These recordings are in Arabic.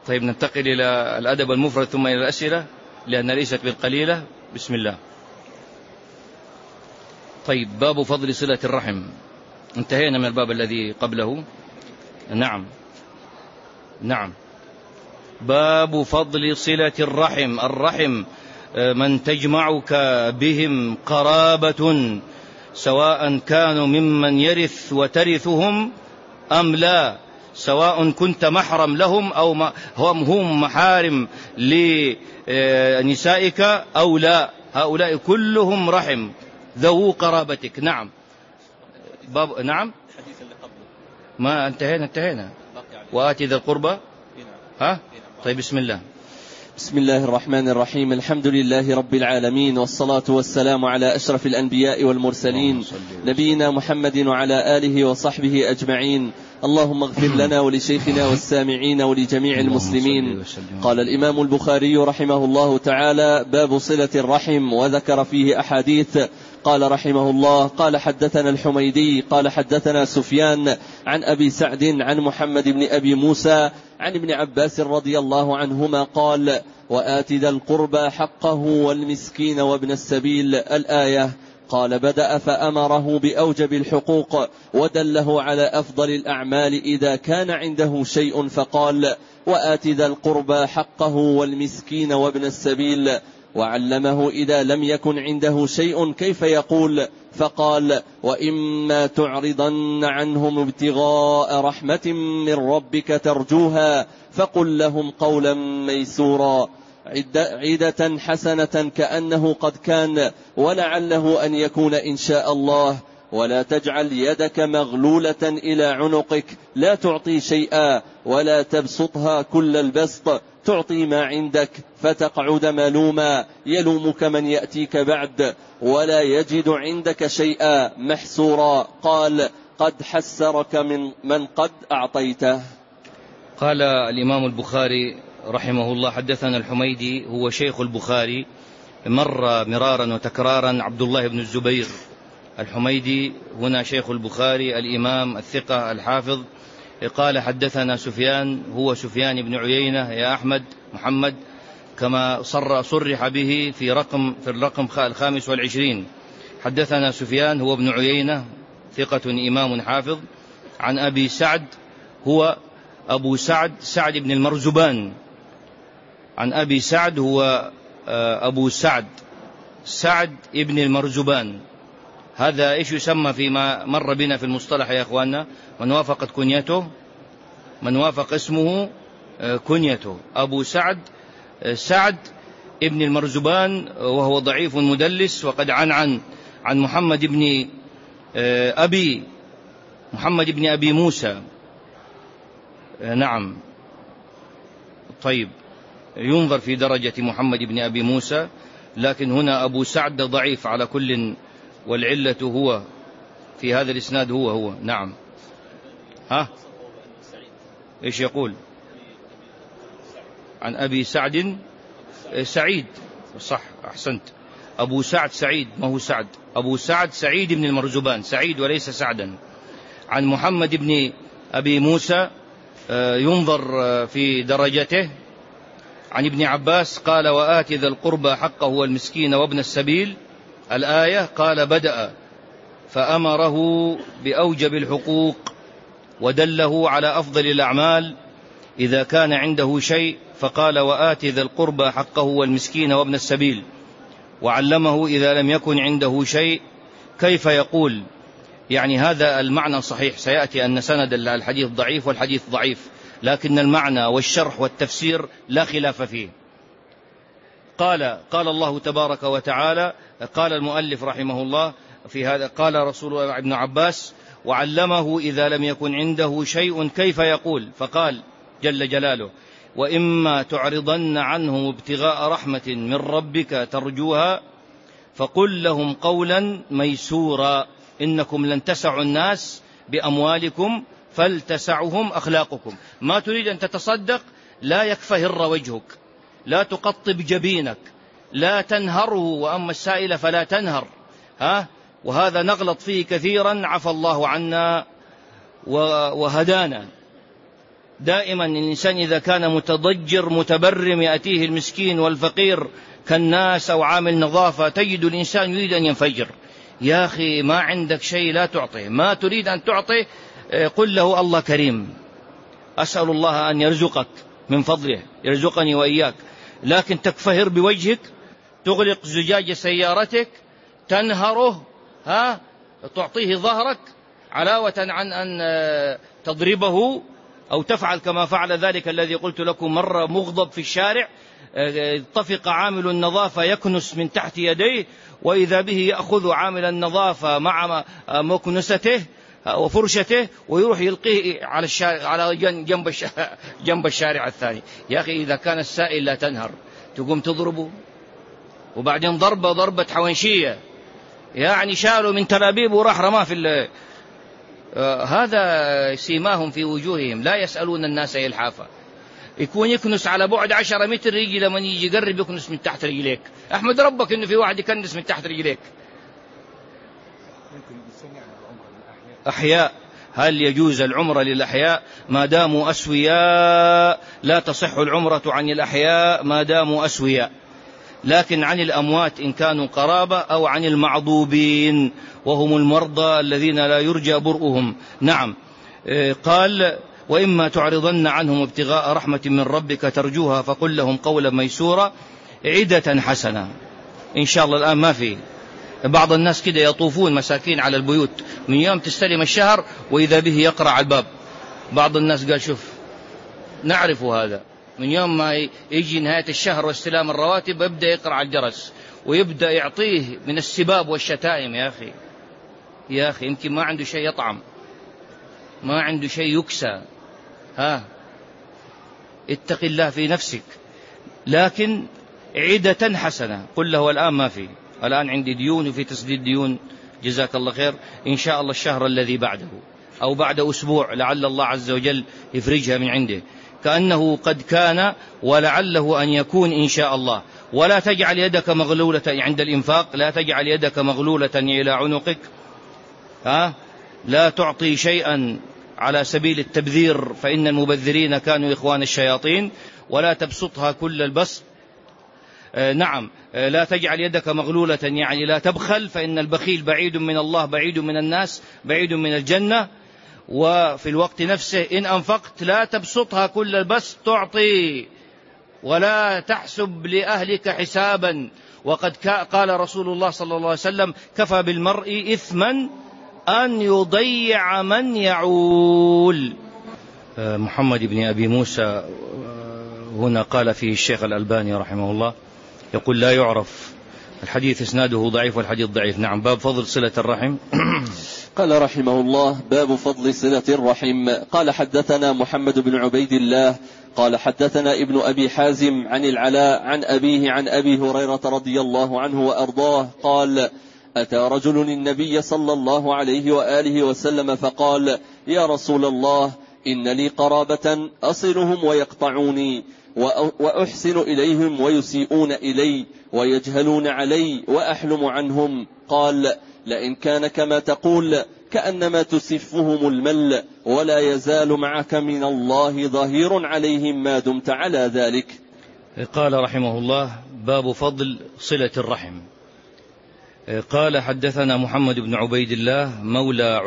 طيب ننتقل إلى الأدب المفرد ثم إلى الأسئلة لأنها ليست بالقليلة. بسم الله. طيب باب فضل صلة الرحم، انتهينا من الباب الذي قبله. نعم باب فضل صلة الرحم. الرحم من تجمعك بهم قرابة، سواء كانوا ممن يرث وترثهم أم لا، سواء كنت محرم لهم أو هم محارم لنسائك أو لا، هؤلاء كلهم رحم ذو قرابتك. نعم باب. نعم ما انتهينا. وآتي ذا القربى. طيب بسم الله. بسم الله الرحمن الرحيم. الحمد لله رب العالمين، والصلاة والسلام على أشرف الأنبياء والمرسلين نبينا محمد وعلى آله وصحبه أجمعين. اللهم اغفر لنا ولشيخنا والسامعين ولجميع المسلمين. قال الإمام البخاري رحمه الله تعالى: باب صلة الرحم، وذكر فيه أحاديث. قال رحمه الله: قال حدثنا الحميدي قال حدثنا سفيان عن أبي سعد عن محمد بن أبي موسى عن ابن عباس رضي الله عنهما قال: وآت ذا القربى حقه والمسكين وابن السبيل، الآية. قال: بدأ فأمره بأوجب الحقوق ودله على أفضل الأعمال إذا كان عنده شيء، فقال: وآت ذا القربى حقه والمسكين وابن السبيل، وعلمه إذا لم يكن عنده شيء كيف يقول، فقال: وإما تعرضن عنهم ابتغاء رحمة من ربك ترجوها فقل لهم قولا ميسورا، عدة حسنة كأنه قد كان، ولعله أن يكون إن شاء الله، ولا تجعل يدك مغلولة إلى عنقك، لا تعطي شيئا ولا تبسطها كل البسط، تعطي ما عندك فتقعد ملوما يلومك من يأتيك بعد، ولا يجد عندك شيئا محسورا. قال: قد حسرك من قد أعطيته. قال الإمام البخاري رحمه الله: حدثنا الحميدي، هو شيخ البخاري، مر مرارا وتكرارا عبد الله بن الزبير. الحميدي هنا شيخ البخاري الإمام الثقة الحافظ. قال: حدثنا سفيان، هو سفيان بن عيينة يا أحمد محمد، كما صرح به في الرقم 25. حدثنا سفيان هو ابن عيينة ثقة إمام حافظ، عن أبي سعد، هو أبو سعد بن المرزبان. عن أبي سعد هو أبو سعد ابن المرزبان. هذا إيش يسمى فيما مر بنا في المصطلح يا أخواننا؟ من وافقت كنيته، من وافق اسمه كنيته. أبو سعد ابن المرزبان، وهو ضعيف مدلس، وقد عن محمد بن أبي موسى. نعم. طيب ينظر في درجة محمد بن أبي موسى، لكن هنا أبو سعد ضعيف على كل، والعلة هو في هذا الإسناد هو. نعم. إيش يقول؟ عن أبي سعيد، صح أحسنت، أبو سعد سعيد، ما هو سعد، أبو سعد سعيد بن المرزبان، سعيد وليس سعدا. عن محمد بن أبي موسى، ينظر في درجته. عن ابن عباس قال: وآت ذا القربى حقه والمسكين وابن السبيل، الآية. قال: بدأ فأمره بأوجب الحقوق ودله على أفضل الأعمال إذا كان عنده شيء، فقال: وآت ذا القربى حقه والمسكين وابن السبيل، وعلمه إذا لم يكن عنده شيء كيف يقول. يعني هذا المعنى صحيح، سيأتي أن سند الحديث ضعيف والحديث ضعيف، لكن المعنى والشرح والتفسير لا خلاف فيه. قال الله تبارك وتعالى، قال المؤلف رحمه الله في هذا، قال رسول الله ابن عباس: وعلمه إذا لم يكن عنده شيء كيف يقول، فقال جل جلاله: وإما تعرضن عنهم ابتغاء رحمة من ربك ترجوها فقل لهم قولا ميسورا، إنكم لن تسعوا الناس بأموالكم فلتسعهم أخلاقكم. ما تريد أن تتصدق لا يكفهر وجهك، لا تقطب جبينك، لا تنهره، وأما السائل فلا تنهر. وهذا نغلط فيه كثيرا، عفى الله عنا وهدانا. دائما الإنسان إذا كان متضجر متبرم يأتيه المسكين والفقير كالناس أو عامل نظافة تجد الإنسان يريد أن ينفجر. يا أخي ما عندك شيء لا تعطيه، ما تريد أن تعطيه قل له الله كريم، أسأل الله أن يرزقك من فضله، يرزقني وإياك. لكن تكفهر بوجهك، تغلق زجاج سيارتك، تنهره، تعطيه ظهرك علاوة عن أن تضربه أو تفعل كما فعل ذلك الذي قلت لكم مرة مغضب في الشارع، اتفق عامل النظافة يكنس من تحت يديه، وإذا به يأخذ عامل النظافة مع مكنسته وفرشته ويروح يلقيه على جنب الشارع الثاني. يا أخي إذا كان السائل لا تنهر، تقوم تضربه، وبعدين ضربة حوانشية، يعني شالوا من تلابيب وراح رماه في هذا سيماهم في وجوههم، لا يسألون الناس إلحافا. يكون يكنس على بعد 10 متر، يجي لما يجي يقرب يكنس من تحت رجليك. أحمد ربك إنه في واحد يكنس من تحت رجليك. أحياء، هل يجوز العمرة للأحياء ما داموا أسوياء؟ لا تصح العمرة عن الأحياء ما داموا أسوياء، لكن عن الأموات إن كانوا قرابة، أو عن المعضوبين وهم المرضى الذين لا يرجى برؤهم. نعم. قال وإما تعرضن عنهم ابتغاء رحمة من ربك ترجوها فقل لهم قولا ميسورا عدة حسنة. إن شاء الله الآن ما في بعض الناس كده يطوفون مساكين على البيوت من يوم تستلم الشهر وإذا به يقرع على الباب. بعض الناس قال شوف نعرف هذا، من يوم ما يجي نهاية الشهر واستلام الرواتب يبدأ يقرع الجرس ويبدأ يعطيه من السباب والشتائم. يا أخي يمكن ما عنده شيء يطعم، ما عنده شيء يكسى. اتق الله في نفسك. لكن عدة حسنة قل له الآن ما في، الآن عندي ديون وفي تسديد ديون، جزاك الله خير، إن شاء الله الشهر الذي بعده أو بعد أسبوع لعل الله عز وجل يفرجها من عنده، كأنه قد كان ولعله أن يكون إن شاء الله. ولا تجعل يدك مغلولة عند الإنفاق، لا تجعل يدك مغلولة إلى عنقك، لا تعطي شيئا على سبيل التبذير فإن المبذرين كانوا إخوان الشياطين، ولا تبسطها كل البسط. نعم، لا تجعل يدك مغلولة يعني لا تبخل، فإن البخيل بعيد من الله، بعيد من الناس، بعيد من الجنة. وفي الوقت نفسه إن أنفقت لا تبسطها كل البسط، تعطي ولا تحسب لأهلك حسابا. وقد قال رسول الله صلى الله عليه وسلم كفى بالمرء إثما أن يضيع من يعول. محمد بن أبي موسى هنا قال فيه الشيخ الألباني رحمه الله، يقول لا يعرف، الحديث إسناده ضعيف والحديث ضعيف. نعم. باب فضل صلة الرحم. قال رحمه الله باب فضل صلة الرحم. قال حدثنا محمد بن عبيد الله قال حدثنا ابن أبي حازم عن العلاء عن أبيه عن أبي هريرة رضي الله عنه وأرضاه قال أتى رجل النبي صلى الله عليه وآله وسلم فقال يا رسول الله إن لي قرابة أصلهم ويقطعوني وأحسن إليهم ويسيئون إلي ويجهلون علي وأحلم عنهم. قال لئن كان كما تقول كأنما تسفهم المل، ولا يزال معك من الله ظهير عليهم ما دمت على ذلك. قال رحمه الله باب فضل صلة الرحم. قال حدثنا محمد بن عبيد الله مولى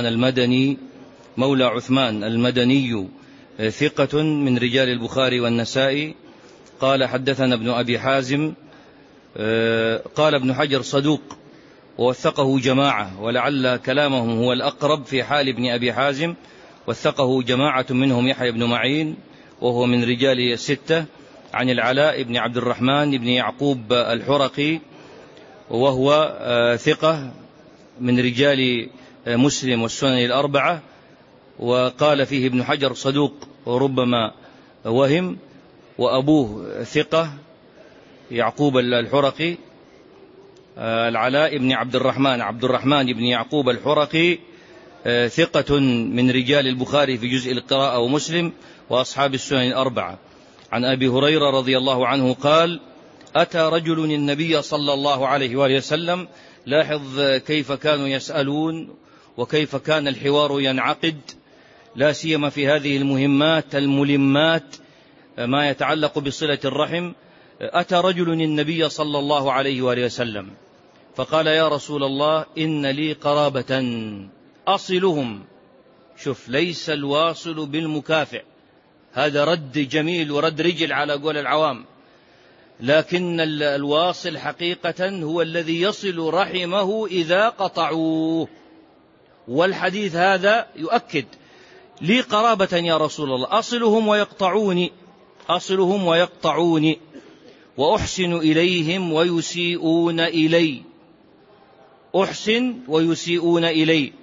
عثمان المدني ثقة من رجال البخاري والنسائي. قال حدثنا ابن أبي حازم قال ابن حجر صدوق ووثقه جماعة، ولعل كلامهم هو الأقرب في حال ابن أبي حازم، وثقه جماعة منهم يحيى بن معين وهو من رجال الستة، عن العلاء بن عبد الرحمن بن يعقوب الحرقي وهو ثقة من رجال مسلم والسنن الأربعة. وقال فيه ابن حجر صدوق وربما وهم، وأبوه ثقة يعقوب الحرقي. العلاء بن عبد الرحمن بن يعقوب الحرقي ثقة من رجال البخاري في جزء القراءة ومسلم وأصحاب السنن الأربعة. عن أبي هريرة رضي الله عنه قال أتى رجل النبي صلى الله عليه وآله وسلم. لاحظ كيف كانوا يسألون وكيف كان الحوار ينعقد. لا سيما في هذه المهمات الملمات ما يتعلق بصلة الرحم. أتى رجل النبي صلى الله عليه وآله وسلم فقال: يا رسول الله، إن لي قرابة أصلهم. شوف، ليس الواصل بالمكافئ، هذا رد جميل ورد رجل على قول العوام، لكن الواصل حقيقة هو الذي يصل رحمه إذا قطعوه. والحديث هذا يؤكد: لي قرابة يا رسول الله، أصلهم ويقطعوني وأحسن إليهم ويسيئون إلي، أحسن ويسيئون إلي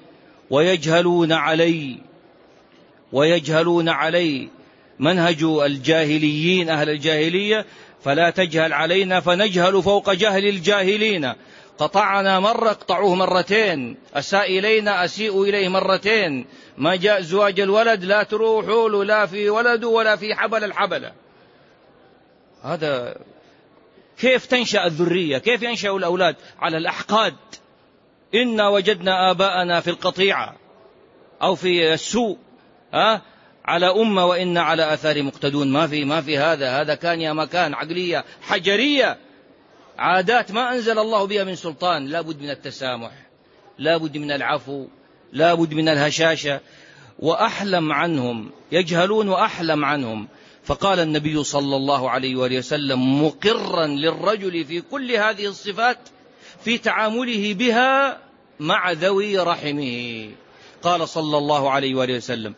ويجهلون علي منهج الجاهليين أهل الجاهلية، فلا تجهل علينا فنجهل فوق جهل الجاهلين. قطعنا مرة اقطعوه مرتين، أساء إلينا أسيء إليه مرتين، ما جاء زواج الولد لا تروحوا له لا في ولده ولا في حبل الحبلة. هذا كيف تنشأ الذرية؟ كيف ينشأ الأولاد؟ على الأحقاد. إنا وجدنا آباءنا في القطيعة أو في السوء على أمة وإنا على آثار مقتدون. ما في هذا كان يا مكان، عقلية حجرية، عادات ما أنزل الله بها من سلطان. لا بد من التسامح، لا بد من العفو، لا بد من الهشاشة. وأحلم عنهم، يجهلون وأحلم عنهم. فقال النبي صلى الله عليه وآله وسلم مقرا للرجل في كل هذه الصفات في تعامله بها مع ذوي رحمه، قال صلى الله عليه وآله وسلم: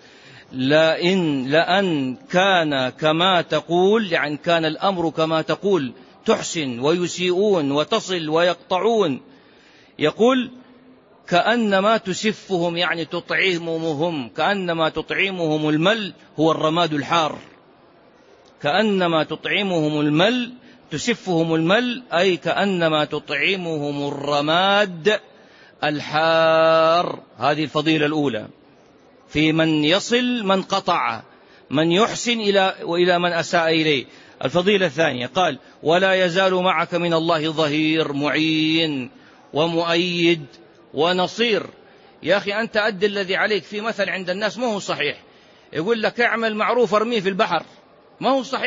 لأن كان كما تقول، يعني كان الأمر كما تقول، تحسن ويسيئون وتصل ويقطعون، يقول كأنما تسفهم، يعني تطعمهم، كأنما تطعمهم المل هو الرماد الحار، كأنما تطعمهم المل، تسفهم المل أي كأنما تطعمهم الرماد الحار. هذه الفضيلة الأولى في من يصل من قطع، من يحسن إلى من أساء إليه. الفضيلة الثانية قال: ولا يزال معك من الله ظهير، معين ومؤيد ونصير. يا أخي أنت أد الذي عليك. في مثل عند الناس ما هو صحيح، يقول لك اعمل معروف ارميه في البحر. ما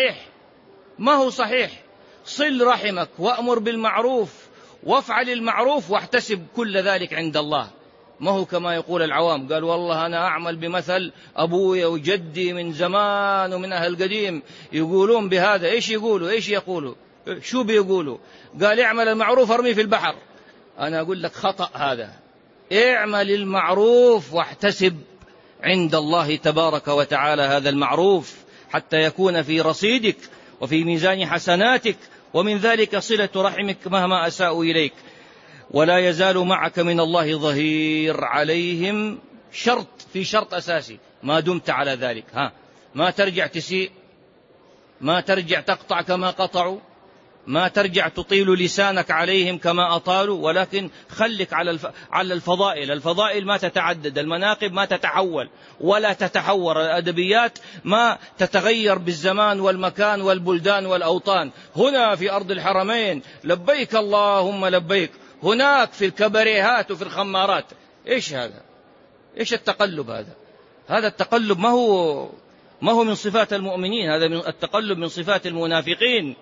هو صحيح. صل رحمك وأمر بالمعروف وافعل المعروف واحتسب كل ذلك عند الله. ما هو كما يقول العوام، قال والله أنا أعمل بمثل أبوي وجدي من زمان ومن أهل قديم يقولون بهذا. إيش يقولوا شو بيقولوا؟ قال اعمل المعروف ارميه في البحر. أنا أقول لك خطأ هذا. اعمل المعروف واحتسب عند الله تبارك وتعالى هذا المعروف حتى يكون في رصيدك وفي ميزان حسناتك، ومن ذلك صلة رحمك مهما أساءوا إليك. ولا يزال معك من الله ظهير عليهم، شرط أساسي ما دمت على ذلك. ما ترجع تسيء، ما ترجع تقطع كما قطعوا، ما ترجع تطيل لسانك عليهم كما أطالوا، ولكن خلك على الفضائل ما تتعدد، المناقب ما تتحول ولا تتحور، الأدبيات ما تتغير بالزمان والمكان والبلدان والأوطان. هنا في أرض الحرمين لبيك اللهم لبيك، هناك في الكبريهات وفي الخمارات. إيش هذا؟ إيش التقلب هذا؟ هذا التقلب ما هو من صفات المؤمنين، هذا من التقلب من صفات المنافقين.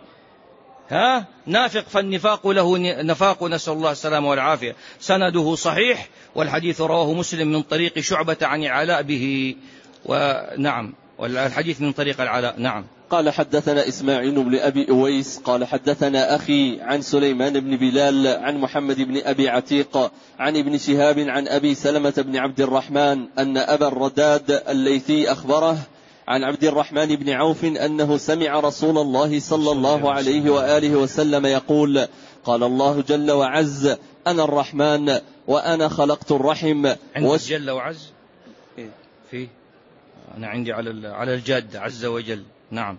نافق فالنفاق له نفاق، نسأل الله السلامة والعافية. سنده صحيح، والحديث رواه مسلم من طريق شعبة عن العلاء به. ونعم، والحديث من طريق العلاء. نعم. قال: حدثنا إسماعيل بن أبي أويس قال: حدثنا أخي عن سليمان بن بلال عن محمد بن أبي عتيق عن ابن شهاب عن أبي سلمة بن عبد الرحمن أن أبا الرداد الليثي أخبره عن عبد الرحمن بن عوف أنه سمع رسول الله صلى الله عليه وآله وسلم يقول: قال الله جل وعز: أنا الرحمن وأنا خلقت الرحم. جل وعز فيه، أنا عندي على الجاد عز وجل. نعم.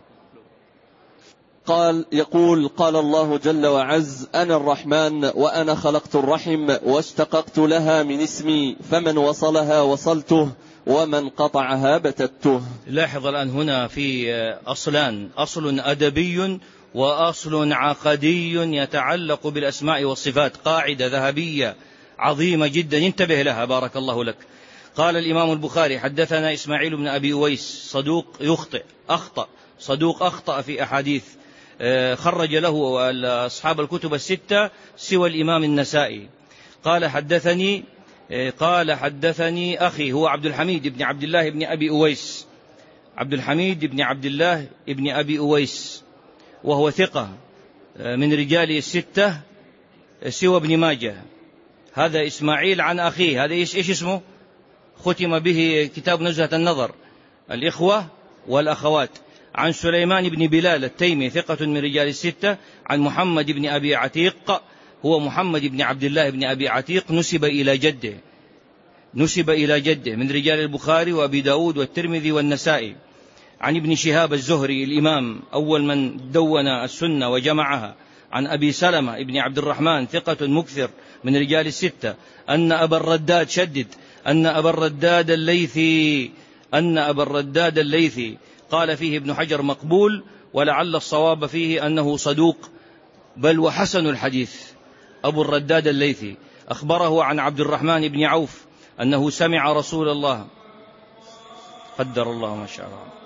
يقول: قال الله جل وعز: أنا الرحمن وأنا خلقت الرحم واشتققت لها من اسمي، فمن وصلها وصلته ومن قطعها بتته. لاحظ الآن هنا في أصلان، أصل أدبي وأصل عقدي يتعلق بالأسماء والصفات، قاعدة ذهبية عظيمة جدا، انتبه لها بارك الله لك. قال الإمام البخاري حدثنا إسماعيل بن أبي أويس صدوق أخطأ في أحاديث، خرج له أصحاب الكتب الستة سوى الإمام النسائي. قال حدثني أخي هو عبد الحميد بن عبد الله بن أبي أويس، عبد الحميد بن عبد الله بن أبي أويس، وهو ثقة من رجال الستة سوى ابن ماجه. هذا إسماعيل عن أخيه، هذا إيش اسمه؟ ختم به كتاب نزهة النظر، الإخوة والأخوات. عن سليمان بن بلال التيمي ثقة من رجال الستة، عن محمد بن أبي عتيق، هو محمد بن عبد الله بن أبي عتيق، نسب إلى جده من رجال البخاري وأبي داود والترمذي والنسائي. عن ابن شهاب الزهري الإمام أول من دون السنة وجمعها، عن أبي سلمة ابن عبد الرحمن ثقة مكثر من رجال الستة، أن أبا الرداد الليثي قال فيه ابن حجر مقبول، ولعل الصواب فيه أنه صدوق بل وحسن الحديث. أبو الرداد الليثي أخبره عن عبد الرحمن بن عوف أنه سمع رسول الله، قدر الله ما شاء الله.